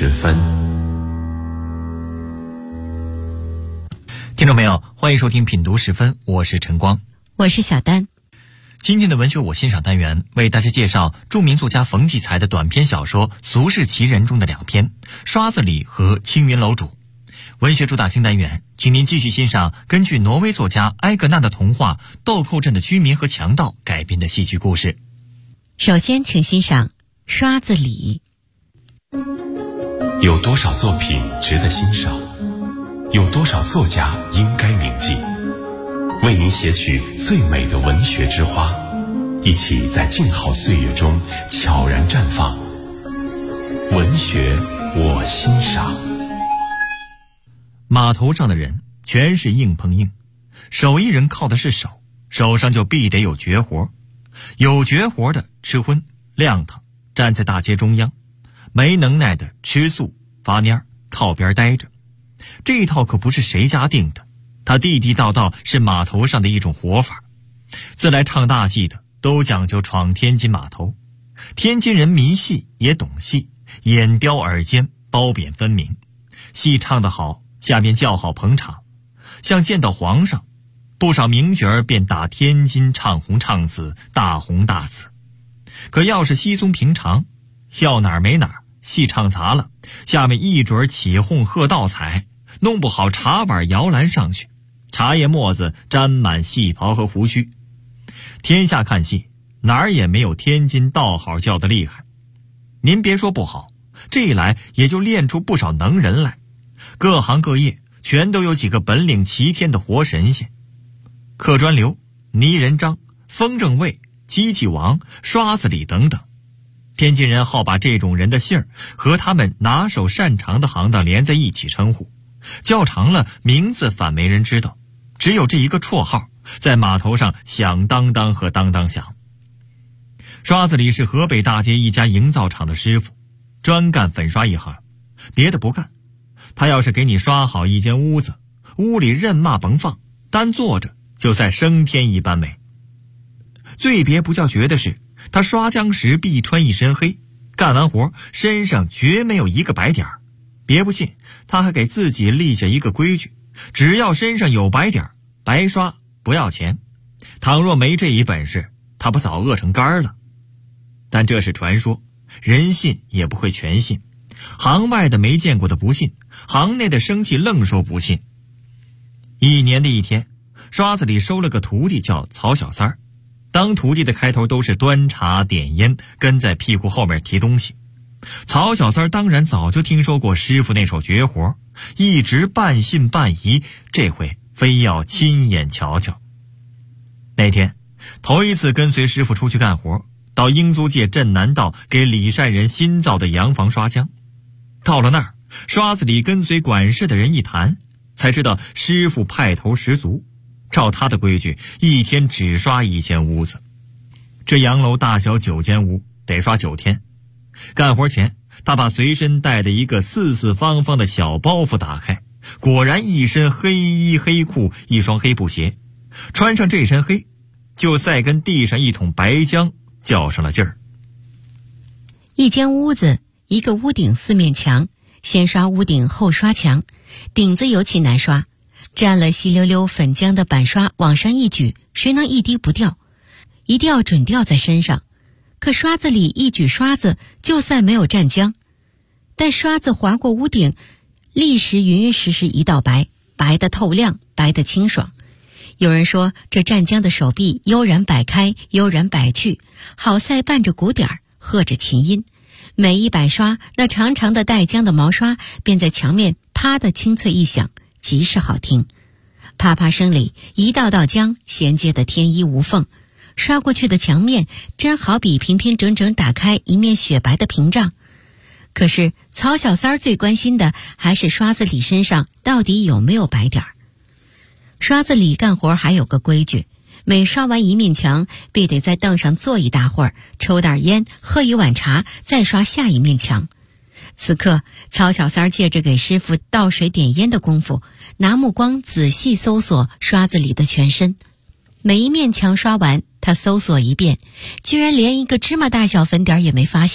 时分。 听众朋友，欢迎收听品读时分，我是陈光， 我是小丹。 今天的文学我欣赏单元为大家介绍著名作家冯骥才的短篇小说《俗世奇人》中的两篇《刷子李》和《青云楼主》。文学主打新单元，请您继续欣赏根据挪威作家埃格纳的童话《豆蔻镇的居民和强盗》改编的戏剧故事。 首先请欣赏《刷子李》。 有多少作品值得欣赏？有多少作家应该铭记？为您写取最美的文学之花，一起在静好岁月中悄然绽放。文学我欣赏。 码头上的人全是硬碰硬，手艺人靠的是手，手上就必得有绝活，有绝活的吃荤亮堂，站在大街中央，没能耐的吃素发蔫靠边待着。这一套可不是谁家定的，它地地道道是码头上的一种活法。自来唱大戏的都讲究闯天津码头，天津人迷戏也懂戏，眼刁耳尖，褒贬分明，戏唱得好，下面叫好捧场。像见到皇上，不少名角儿便打天津唱红唱紫，大红大紫。可要是稀松平常，要哪儿没哪儿，戏唱砸了，下面一准起哄喝倒彩，弄不好茶碗摇篮上去，茶叶沫子沾满戏袍和胡须。天下看戏，哪儿也没有天津道好叫的厉害。您别说不好，这一来也就练出不少能人来，各行各业全都有几个本领齐天的活神仙。客专刘、泥人张、风筝卫、机器王、刷子李等等，天津人好把这种人的姓儿和他们拿手擅长的行当连在一起称呼，较长了名字反没人知道，只有这一个绰号在码头上响当当和当当响。刷子李是河北大街一家营造厂的师傅，专干粉刷一行，别的不干。他要是给你刷好一间屋子，屋里任嘛甭放，单坐着就赛升天一般美。最别不叫绝的是，他刷浆时必穿一身黑，干完活身上绝没有一个白点儿。别不信，他还给自己立下一个规矩，只要身上有白点儿，白刷不要钱。倘若没这一本事，他不早饿成干了。但这是传说，人信也不会全信，行外的没见过的不信，行内的生气愣说不信。一年的一天，刷子李收了个徒弟叫曹小三儿，当徒弟的开头都是端茶点烟，跟在屁股后面提东西。曹小三儿当然早就听说过师傅那手绝活，一直半信半疑，这回非要亲眼瞧瞧。那天头一次跟随师傅出去干活，到英租界镇南道给李善人新造的洋房刷浆。到了那儿，刷子李跟随管事的人一谈，才知道师傅派头十足，照他的规矩，一天只刷一间屋子。这洋楼大小9间屋，得刷9天。干活前，他把随身带的一个四四方方的小包袱打开，果然一身黑衣黑裤，一双黑布鞋。穿上这身黑，就再跟地上一桶白浆较上了劲儿。 一间屋子，一个屋顶4面墙，先刷屋顶后刷墙，顶子尤其难刷，沾了稀溜溜粉浆的板刷往上一举，谁能一滴不掉？一定要准掉在身上。可刷子里一举刷子，就算没有蘸浆，但刷子划过屋顶，立时匀匀实实一道白，白的透亮，白的清爽。有人说这蘸浆的手臂悠然摆开，悠然摆去，好赛伴着鼓点儿，和着琴音。每一摆刷，那长长的带浆的毛刷便在墙面啪的清脆一响，极是好听。啪啪声里，一道道浆衔接得天衣无缝，刷过去的墙面真好比平平整整打开一面雪白的屏障。可是曹小三儿最关心的还是刷子李身上到底有没有白点儿。刷子李干活还有个规矩，每刷完一面墙，必得在凳上坐一大会儿，抽点烟，喝一碗茶，再刷下一面墙。此刻曹小三儿借着给师傅倒水点烟的功夫，拿目光仔细搜索刷子李的全身。每一面墙刷完，他搜索一遍，居然连一个芝麻大小粉点也没发现。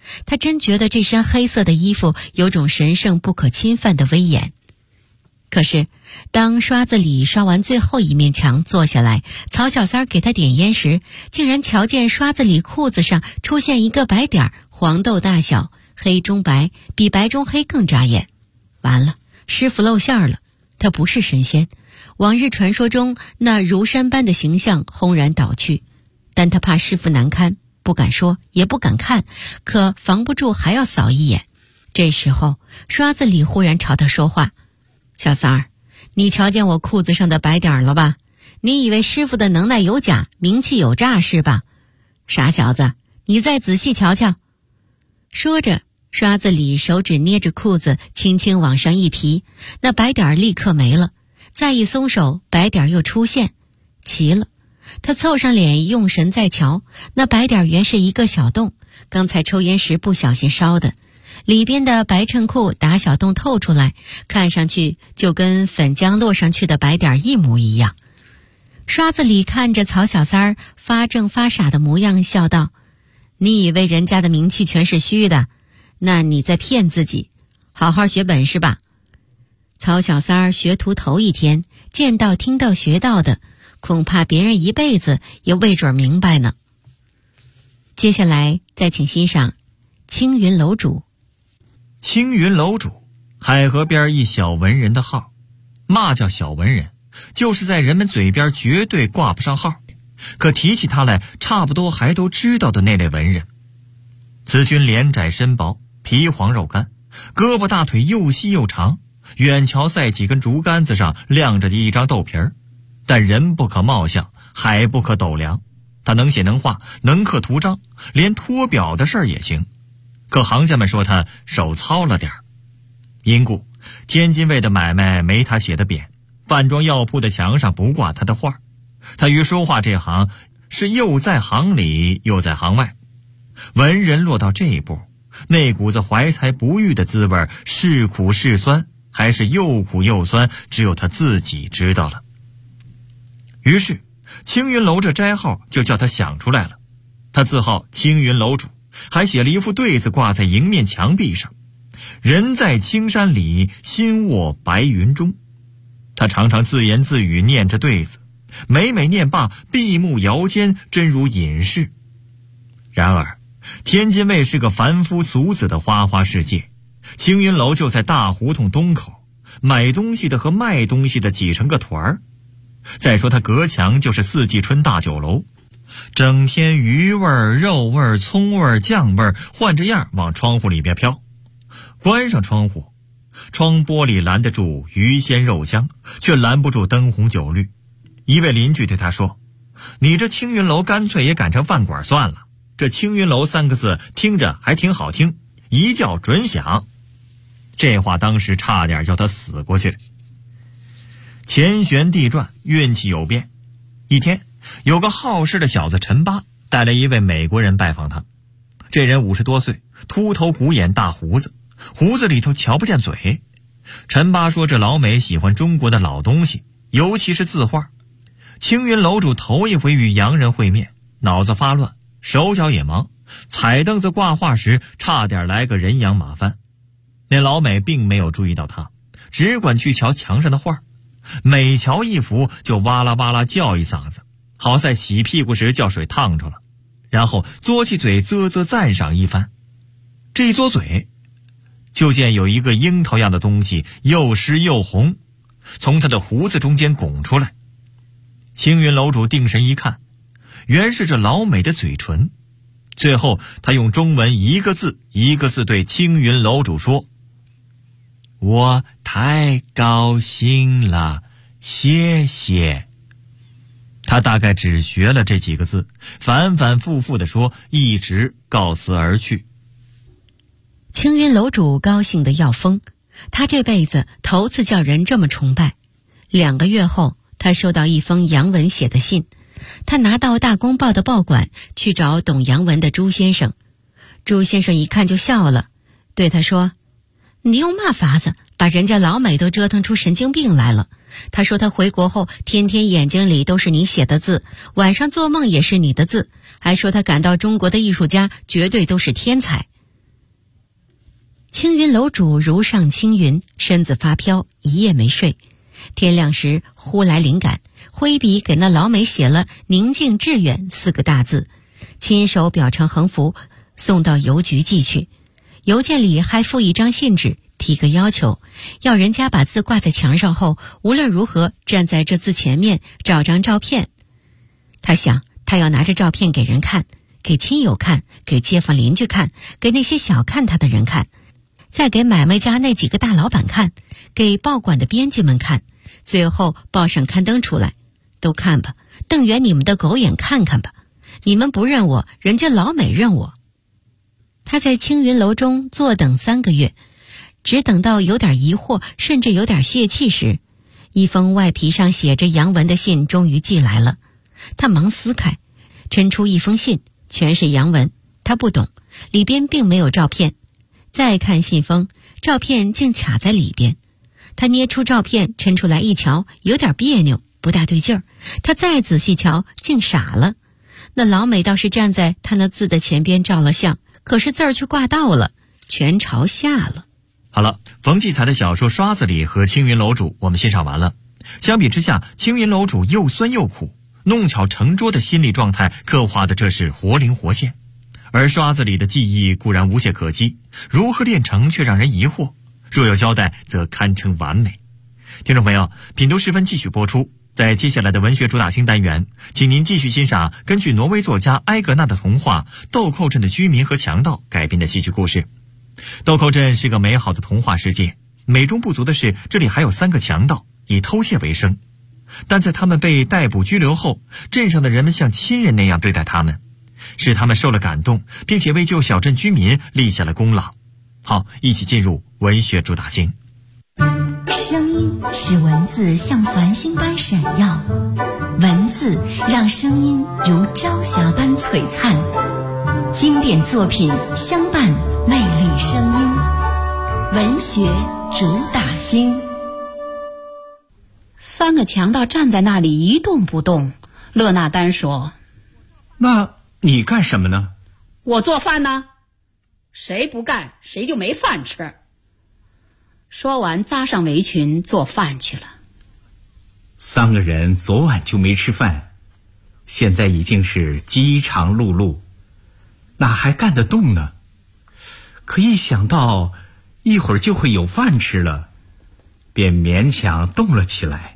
他真觉得这身黑色的衣服有种神圣不可侵犯的威严。可是当刷子李刷完最后一面墙坐下来，曹小三儿给他点烟时，竟然瞧见刷子李裤子上出现一个白点，黄豆大小，黑中白，比白中黑更扎眼。完了，师傅露馅了，他不是神仙，往日传说中那如山般的形象轰然倒去。但他怕师傅难堪，不敢说也不敢看，可防不住还要扫一眼。这时候刷子李忽然朝他说话：小三儿，你瞧见我裤子上的白点了吧？你以为师傅的能耐有假，名气有诈是吧？傻小子，你再仔细瞧瞧。说着，刷子李手指捏着裤子轻轻往上一提，那白点立刻没了，再一松手，白点又出现。奇了，他凑上脸用神再瞧，那白点原是一个小洞，刚才抽烟时不小心烧的，里边的白衬裤打小洞透出来，看上去就跟粉浆落上去的白点一模一样。刷子李看着曹小三儿发怔发傻的模样，笑道：你以为人家的名气全是虚的？那你在骗自己，好好学本事吧。曹小三儿学徒头一天，见到听到学到的，恐怕别人一辈子也未准明白呢。接下来再请欣赏青云楼主。 青云楼主，海河边一小文人的号。嘛叫小文人？就是在人们嘴边绝对挂不上号，可提起他来差不多还都知道的那类文人。此君脸窄身薄，皮黄肉干，胳膊大腿又细又长，远瞧赛几根竹竿子上亮着的一张豆皮儿。但人不可貌相，海不可斗量。他能写能画，能刻图章，连托表的事儿也行。可行家们说他手糙了点儿。因故天津卫的买卖没他写的扁，饭庄药铺的墙上不挂他的画。他于说话这行是又在行里又在行外。文人落到这一步，那股子怀才不遇的滋味，是苦是酸，还是又苦又酸，只有他自己知道了。于是青云楼这斋号就叫他想出来了。他自号青云楼主，还写了一副对子挂在迎面墙壁上：人在青山里，心卧白云中。他常常自言自语念着对子，每每念罢，闭目摇肩，真如隐士。然而天津卫是个凡夫俗子的花花世界，青云楼就在大胡同东口，买东西的和卖东西的挤成个团儿。再说他隔墙就是四季春大酒楼，整天鱼味儿、肉味儿、葱味儿、酱味儿换着样往窗户里边飘。关上窗户，窗玻璃拦得住鱼鲜肉香，却拦不住灯红酒绿。一位邻居对他说：你这青云楼干脆也改成饭馆算了，这青云楼3个字听着还挺好听，一叫准响。这话当时差点叫他死过去。前旋地转，运气有变。一天，有个好事的小子陈八带来一位美国人拜访他。这人50多岁，秃头鼓眼，大胡子，胡子里头瞧不见嘴。陈八说这老美喜欢中国的老东西，尤其是字画。青云楼主头一回与洋人会面，脑子发乱，手脚也忙，踩凳子挂画时差点来个人仰马翻。那老美并没有注意到他，只管去瞧墙上的画，每瞧一幅就哇啦哇啦叫一嗓子，好在洗屁股时叫水烫着了，然后嘬起嘴啧啧赞赏一番。这一嘬嘴，就见有一个樱桃样的东西又湿又红，从他的胡子中间拱出来。青云楼主定神一看，原是这老美的嘴唇。最后他用中文一个字一个字对青云楼主说：我太高兴了，谢谢。他大概只学了这几个字，反反复复地说，一直告辞而去。 青云楼主高兴得要疯，他这辈子头次叫人这么崇拜。2个月后，他收到一封洋文写的信，他拿到大公报的报馆去找懂洋文的朱先生。朱先生一看就笑了，对他说：你用嘛法子把人家老美都折腾出神经病来了？他说他回国后天天眼睛里都是你写的字，晚上做梦也是你的字，还说他感到中国的艺术家绝对都是天才。 青云楼主如上青云，身子发飘，一夜没睡。天亮时忽来灵感，挥笔给那老美写了“宁静致远”4个大字，亲手裱成横幅，送到邮局寄去。邮件里还附一张信纸，提个要求，要人家把字挂在墙上后，无论如何站在这字前面照张照片。他想，他要拿着照片给人看，给亲友看，给街坊邻居看，给那些小看他的人看，再给买卖家那几个大老板看，给报馆的编辑们看，最后报上刊登出来。都看吧，瞪圆你们的狗眼看看吧，你们不认我，人家老美认我。他在青云楼中坐等3个月，只等到有点疑惑，甚至有点泄气时，一封外皮上写着洋文的信终于寄来了。他忙撕开，抻出一封信，全是洋文，他不懂，里边并没有照片。再看信封，照片竟卡在里边。他捏出照片抻出来一瞧，有点别扭，不大对劲儿。他再仔细瞧，竟傻了。那老美倒是站在他那字的前边照了相，可是字儿却挂倒了，全朝下了。 好了，冯骥才的小说《刷子里》和青云楼主我们欣赏完了。相比之下，青云楼主又酸又苦，弄巧成拙的心理状态刻画的这是活灵活现。而刷子里的技艺固然无懈可击，如何炼成却让人疑惑，若有交代则堪称完美。听众朋友，品读时分继续播出。在接下来的文学主打星单元，请您继续欣赏根据挪威作家埃格纳的童话《豆蔻镇的居民和强盗》改编的戏剧故事。豆蔻镇是个美好的童话世界，美中不足的是，这里还有3个强盗，以偷窃为生。但在他们被逮捕拘留后，镇上的人们像亲人那样对待他们，使他们受了感动，并且为救小镇居民立下了功劳。好，一起进入文学主打星。 声音使文字像繁星般闪耀，文字让声音如朝霞般璀璨。经典作品相伴，魅力声音。文学主打星。 3个强盗站在那里一动不动。勒纳丹说：“ 那你干什么呢？”“ 我做饭呢。谁不干，谁就没饭吃。”说完，扎上围裙做饭去了。 3个人昨晚就没吃饭，现在已经是饥肠辘辘，哪还干得动呢？可一想到一会儿就会有饭吃了，便勉强动了起来。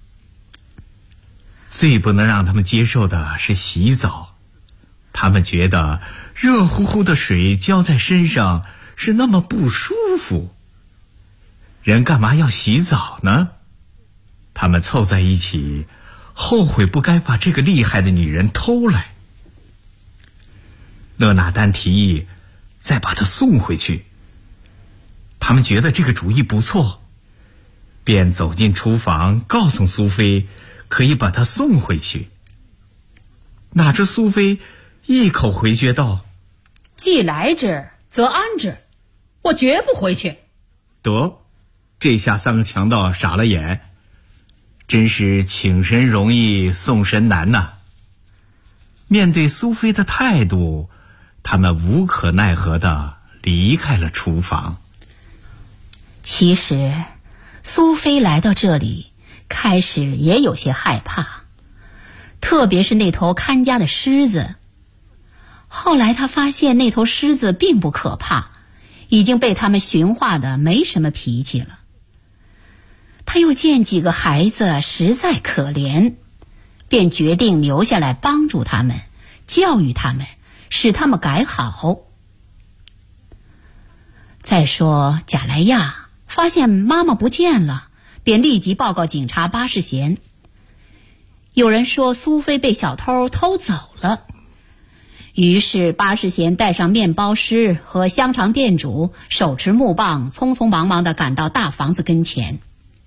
最不能让他们接受的是洗澡，他们觉得热乎乎的水浇在身上是那么不舒服。人干嘛要洗澡呢？他们凑在一起，后悔不该把这个厉害的女人偷来。勒纳丹提议再把她送回去，他们觉得这个主意不错，便走进厨房告诉苏菲可以把她送回去。哪知苏菲一口回绝道：“ 既来之则安之，我绝不回去。” 得，这下3个强盗傻了眼，真是请神容易送神难呐。面对苏菲的态度，他们无可奈何地离开了厨房。 其实苏菲来到这里开始也有些害怕，特别是那头看家的狮子。后来他发现那头狮子并不可怕，已经被他们驯化的没什么脾气了。他又见几个孩子实在可怜，便决定留下来帮助他们，教育他们，使他们改好。再说贾莱亚发现妈妈不见了，便立即报告警察巴士贤。有人说苏菲被小偷偷走了，于是巴士贤带上面包师和香肠店主，手持木棒，匆匆忙忙地赶到大房子跟前。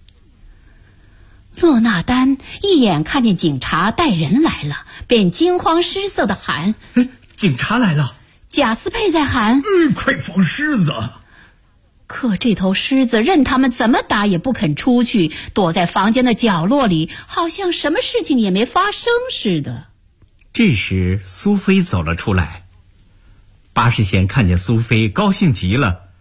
勒纳丹一眼看见警察带人来了，便惊慌失色地喊：“ 警察来了！” 贾斯佩在喊：“ 快放狮子！” 可这头狮子任他们怎么打也不肯出去，躲在房间的角落里，好像什么事情也没发生似的。 这时苏菲走了出来，巴士贤看见苏菲高兴极了，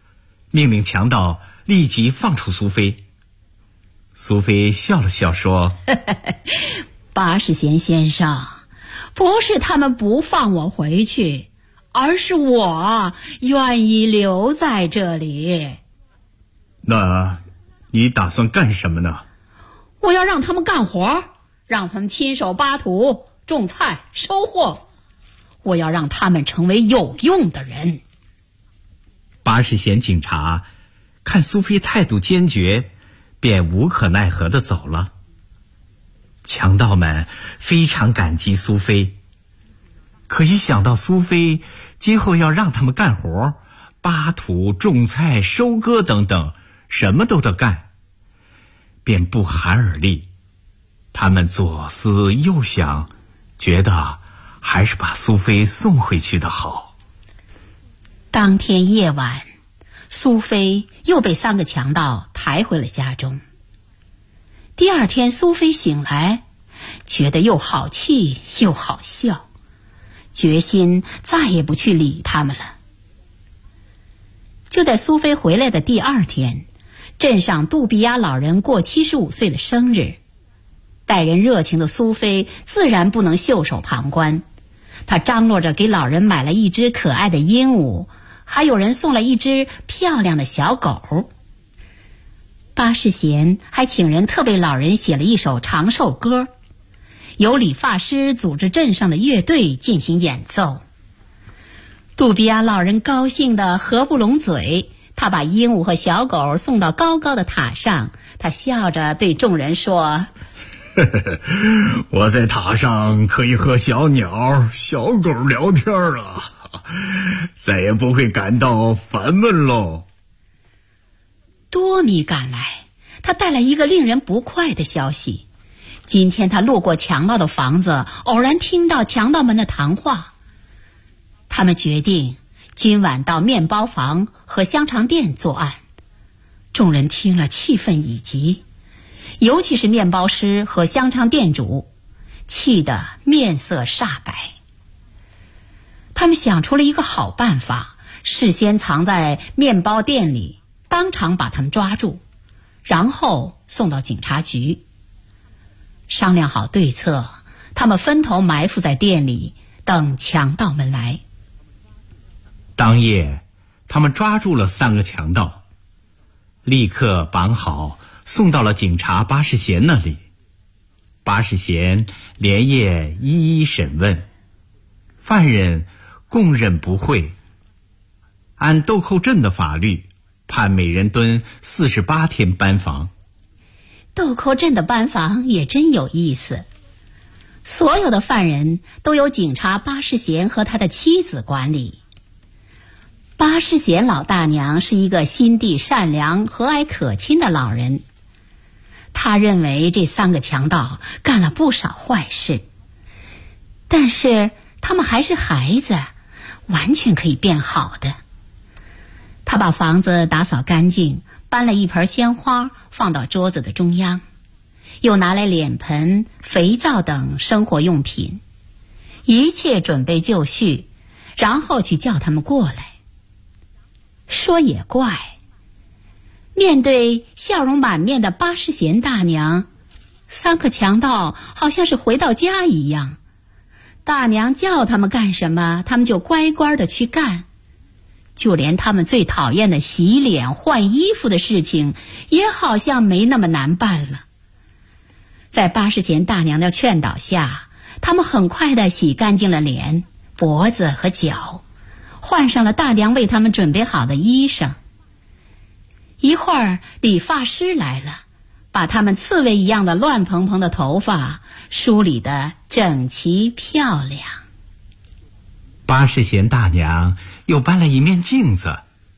命令强盗立即放出苏菲。苏菲笑了笑说： 巴士贤先生，不是他们不放我回去，而是我愿意留在这里。 那你打算干什么呢？ 我要让他们干活，让他们亲手扒土、种菜、收获。我要让他们成为有用的人。 巴士贤警察看苏菲态度坚决，便无可奈何地走了。强盗们非常感激苏菲，可一想到苏菲今后要让他们干活，扒土、种菜、收割等等，什么都得干，便不寒而栗。他们左思右想，觉得还是把苏菲送回去的好。 当天夜晚，苏菲又被3个强盗抬回了家中。第二天，苏菲醒来，觉得又好气又好笑，决心再也不去理他们了。就在苏菲回来的第2天，镇上杜比亚老人过75岁的生日。待人热情的苏菲自然不能袖手旁观，她张罗着给老人买了一只可爱的鹦鹉，还有人送了一只漂亮的小狗。巴士贤还请人特为老人写了一首长寿歌，由理发师组织镇上的乐队进行演奏。杜比亚老人高兴得合不拢嘴，他把鹦鹉和小狗送到高高的塔上，他笑着对众人说： 我在塔上可以和小鸟、小狗聊天了，再也不会感到烦闷喽。 多米赶来，他带来一个令人不快的消息。今天他路过强盗的房子，偶然听到强盗们的谈话。他们决定今晚到面包房和香肠店作案。众人听了气愤已极，尤其是面包师和香肠店主，气得面色煞白。他们想出了一个好办法，事先藏在面包店里，当场把他们抓住，然后送到警察局。商量好对策，他们分头埋伏在店里，等强盗们来。 当夜，他们抓住了3个强盗，立刻绑好，送到了警察巴士贤那里。巴士贤连夜一一审问，犯人供认不讳。按豆蔻镇的法律，判每人蹲48天班房。 豆蔻镇的班房也真有意思，所有的犯人都由警察巴士贤和他的妻子管理。巴士贤老大娘是一个心地善良、和蔼可亲的老人。他认为这3个强盗干了不少坏事，但是他们还是孩子，完全可以变好的。他把房子打扫干净，搬了一盆鲜花放到桌子的中央，又拿来脸盆、肥皂等生活用品，一切准备就绪，然后去叫他们过来。说也怪，面对笑容满面的巴士贤大娘，3个强盗好像是回到家一样。大娘叫他们干什么，他们就乖乖的去干。就连他们最讨厌的洗脸、换衣服的事情，也好像没那么难办了。在巴士贤大娘的劝导下，他们很快地洗干净了脸、脖子和脚，换上了大娘为他们准备好的衣裳。一会儿，理发师来了，把他们刺猬一样的乱蓬蓬的头发梳理得整齐漂亮。 巴士贤大娘又搬了一面镜子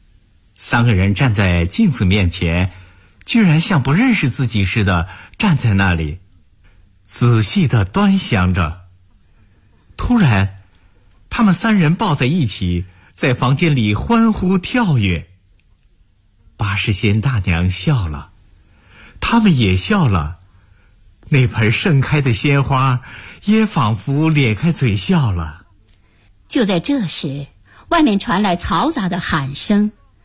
，3个人站在镜子面前，居然像不认识自己似的站在那里，仔细地端详着。突然，他们3人抱在一起，在房间里欢呼跳跃。巴士贤大娘笑了，他们也笑了，那盆盛开的鲜花也仿佛咧开嘴笑了。 就在这时，外面传来嘈杂的喊声，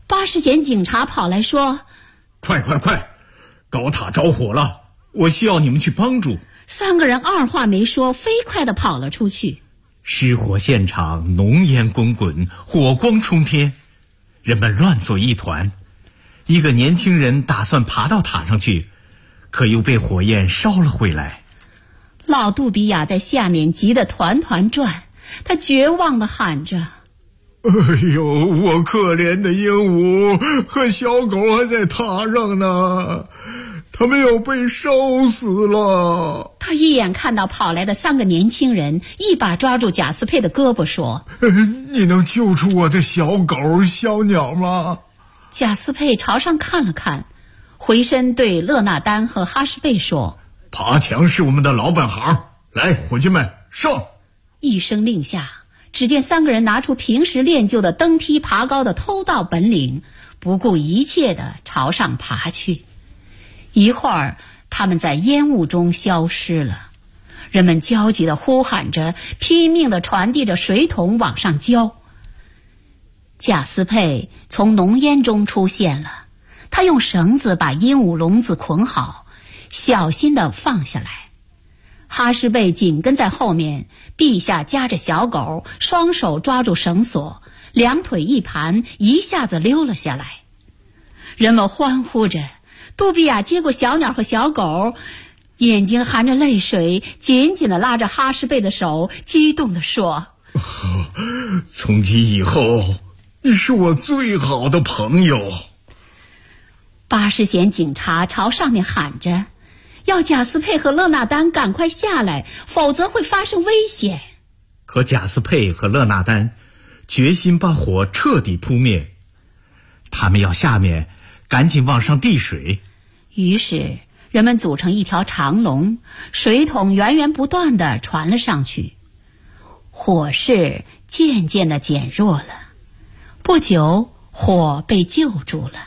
巴士衔警察跑来说： 快，高塔着火了，我需要你们去帮助。 3个人二话没说，飞快地跑了出去。 失火现场浓烟滚滚，火光冲天，人们乱作一团。一个年轻人打算爬到塔上去，可又被火焰烧了回来。 老杜比亚在下面急得团团转，他绝望地喊着： 哎呦，我可怜的鹦鹉和小狗还在塔上呢，他们要被烧死了。 他一眼看到跑来的3个年轻人，一把抓住贾斯佩的胳膊说： 你能救出我的小狗小鸟吗？ 贾斯佩朝上看了看，回身对勒纳丹和哈什贝说： 爬墙是我们的老本行，来，伙计们，上！ 一声令下，只见3个人拿出平时练就的登梯爬高的偷盗本领，不顾一切地朝上爬去。一会儿，他们在烟雾中消失了。人们焦急地呼喊着，拼命地传递着水桶往上浇。贾斯佩从浓烟中出现了，他用绳子把鹦鹉笼子捆好，小心地放下来。哈什贝紧跟在后面，臂下夹着小狗，双手抓住绳索，2腿一盘，一下子溜了下来。人们欢呼着，杜比亚接过小鸟和小狗，眼睛含着泪水，紧紧地拉着哈什贝的手，激动地说： 从今以后，你是我最好的朋友。 巴士衔警察朝上面喊着，要贾斯佩和勒纳丹赶快下来，否则会发生危险。 可贾斯佩和勒纳丹决心把火彻底扑灭，他们要下面赶紧往上递水。 于是人们组成一条长龙，水桶源源不断地传了上去。火势渐渐地减弱了，不久火被救住了。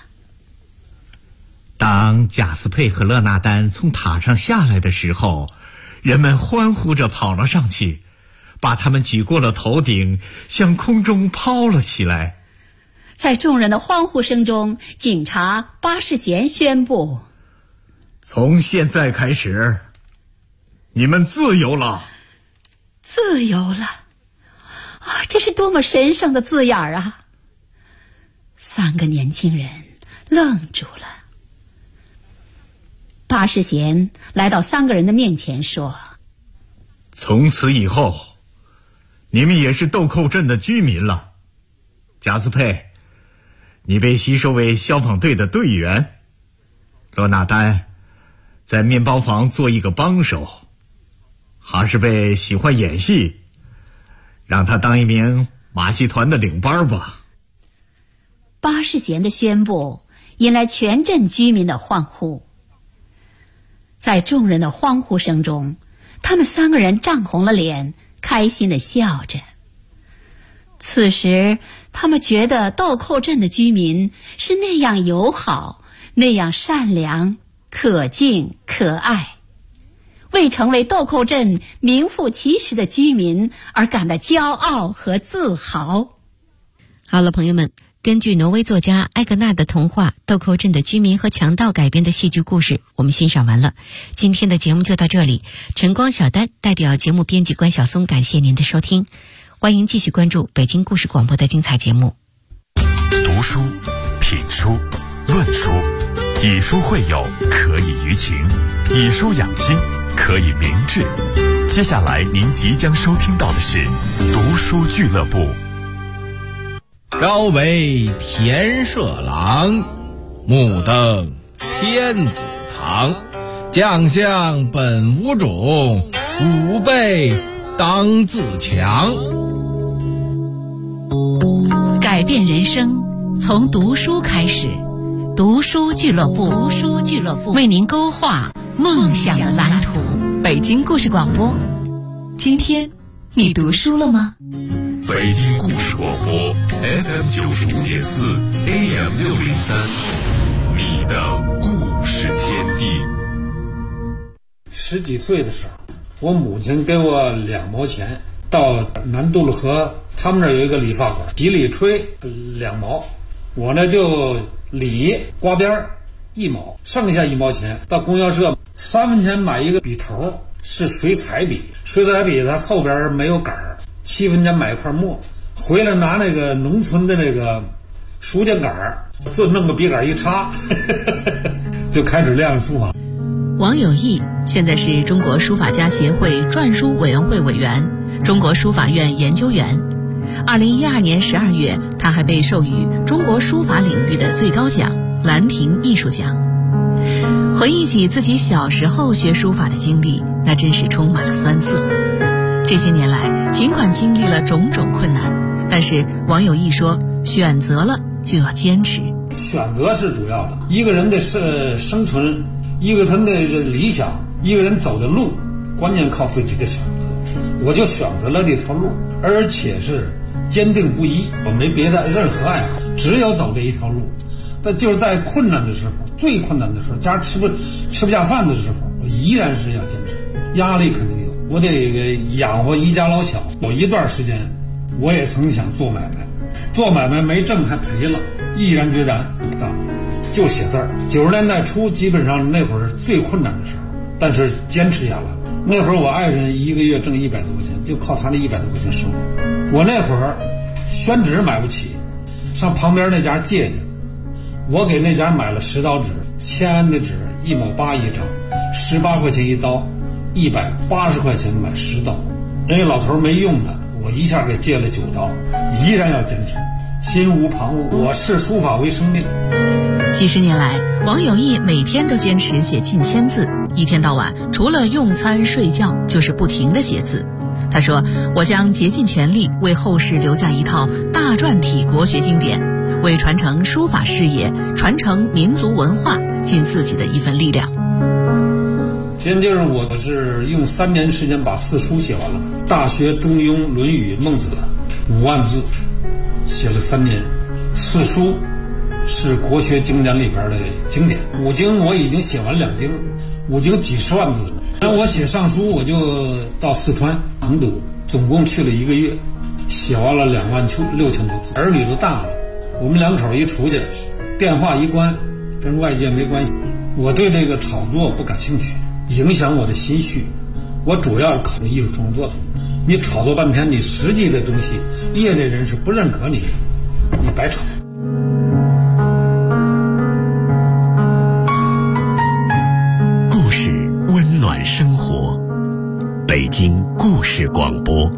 当贾斯佩和勒纳丹从塔上下来的时候，人们欢呼着跑了上去，把他们举过了头顶，向空中抛了起来。 在众人的欢呼声中，警察巴士衔宣布： 从现在开始，你们自由了。 自由了啊！这是多么神圣的字眼啊！3个年轻人愣住了。巴士衔来到3个人的面前说： 从此以后，你们也是豆蔻镇的居民了。贾斯佩，你被吸收为消防队的队员。罗纳丹在面包房做一个帮手。哈什贝喜欢演戏，让他当一名马戏团的领班吧。 巴士衔的宣布引来全镇居民的欢呼。在众人的欢呼声中，他们3个人涨红了脸，开心地笑着。此时他们觉得豆蔻镇的居民是那样友好，那样善良，可敬可爱，为成为豆蔻镇名副其实的居民而感到骄傲和自豪。 好了，朋友们，根据挪威作家埃格纳的童话《豆蔻镇的居民和强盗》改编的戏剧故事，我们欣赏完了。今天的节目就到这里，晨光小丹代表节目编辑关晓松，感谢您的收听。欢迎继续关注北京故事广播的精彩节目。 读书、品书、论书，以书会友，可以娱情；以书养心，可以明志。接下来您即将收听到的是读书俱乐部。 朝为田舍郎，暮登天子堂。将相本无种，吾辈当自强。 改变人生从读书开始，读书俱乐部，为您勾画梦想的蓝图。北京故事广播，今天你读书了吗？ 北京故事广播 FM95.4 AM603，你的故事天地。 10几岁的时候，我母亲给我2毛钱，到南杜勒河，他们那儿有一个理发馆，几里吹2毛， 我呢就里刮边1毛，剩下1毛钱到供销社3分钱买一个笔头，是水彩笔，水彩笔它后边没有杆儿，7分钱买一块墨，回来拿那个农村的那个书架杆儿，就弄个笔杆一插就开始练书法。 王有义现在是中国书法家协会篆书委员会委员、中国书法院研究员。2012年12月，他还被授予中国书法领域的最高奖兰亭艺术奖。回忆起自己小时候学书法的经历，那真是充满了酸涩。这些年来，尽管经历了种种困难，但是王有义说，选择了就要坚持。 选择是主要的，一个人的生存，一个人的理想，一个人走的路，关键靠自己的选择。我就选择了这条路，而且是坚定不移，我没别的任何爱好，只有走这一条路。但就是在困难的时候，最困难的时候，家吃不下饭的时候，我依然是要坚持。压力肯定有，我得养活一家老小。有一段时间，我也曾想做买卖，做买卖没挣还赔了，毅然决然就写字儿。90年代初，基本上那会儿是最困难的时候，但是坚持下来。那会儿我爱人一个月挣100多块钱，就靠他那100多块钱生活。我那会儿宣纸买不起，上旁边那家借去，我给那家买了10刀纸，签的纸1毛8一张，18块钱一刀，180块钱买10刀。人家老头没用的，我一下给借了9刀，依然要坚持，心无旁骛。我视书法为生命。 几十年来，王有义每天都坚持写近1000字，一天到晚除了用餐睡觉就是不停地写字。他说，我将竭尽全力为后世留下一套大篆体国学经典，为传承书法事业、传承民族文化尽自己的一份力量。 先就是我是用3年时间把4书写完了，《大学》《中庸》《论语》《孟子》5万字，写了3年。4书是国学经典里边的经典，5经我已经写完2经，5经几十万字。那我写上书，我就到四川成都，总共去了1个月，写完了26000多字。儿女都大了，我们2口一出去，电话一关，跟外界没关系。我对这个炒作不感兴趣，影响我的心绪。我主要考虑艺术创作的。你炒作半天，你实际的东西，业内人士不认可你，你白炒。 故事温暖生活，北京故事广播。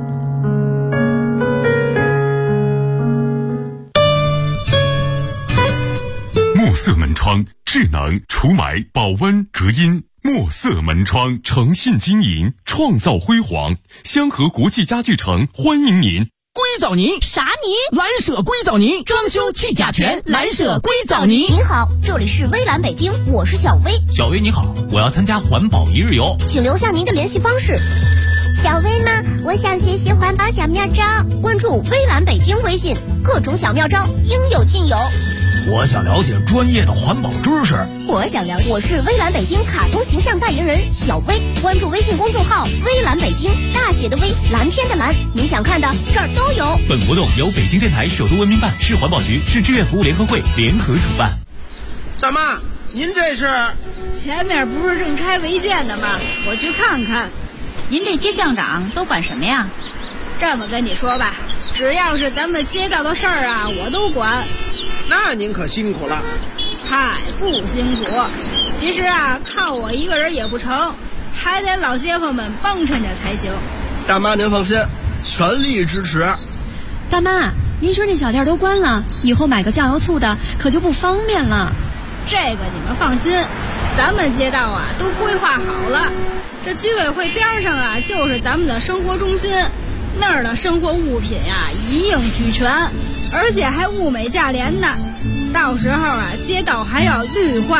墨色门窗，智能除霾、保温、隔音。墨色门窗，诚信经营，创造辉煌。香河国际家具城欢迎您。 硅藻泥啥泥？ 蓝舍硅藻泥，装修去甲醛，蓝舍硅藻泥。 您好，这里是微蓝北京，我是小薇。 小薇你好，我要参加环保1日游， 请留下您的联系方式。小薇吗？我想学习环保小妙招，关注微蓝北京微信，各种小妙招应有尽有。 我想了解专业的环保知识。 我想了解，我是微蓝北京卡通形象代言人小薇，关注微信公众号微蓝北京，大写的微，蓝天的蓝，你想看的这儿都有。 本活动由北京电台首都文明办、市环保局、市志愿服务联合会联合主办。 大妈，您这是？ 前面不是正拆违建的吗？我去看看。 您这街巷长都管什么呀？ 这么跟你说吧，只要是咱们街道的事儿啊，我都管。 那您可辛苦了。 嗨，不辛苦。其实啊，靠我一个人也不成，还得老街坊们帮衬着才行。 大妈您放心，全力支持。 大妈，您说那小店都关了，以后买个酱油醋的可就不方便了。 这个你们放心，咱们街道啊都规划好了。这居委会边上啊就是咱们的生活中心，那儿的生活物品呀一应俱全，而且还物美价廉呢。到时候啊，街道还要绿化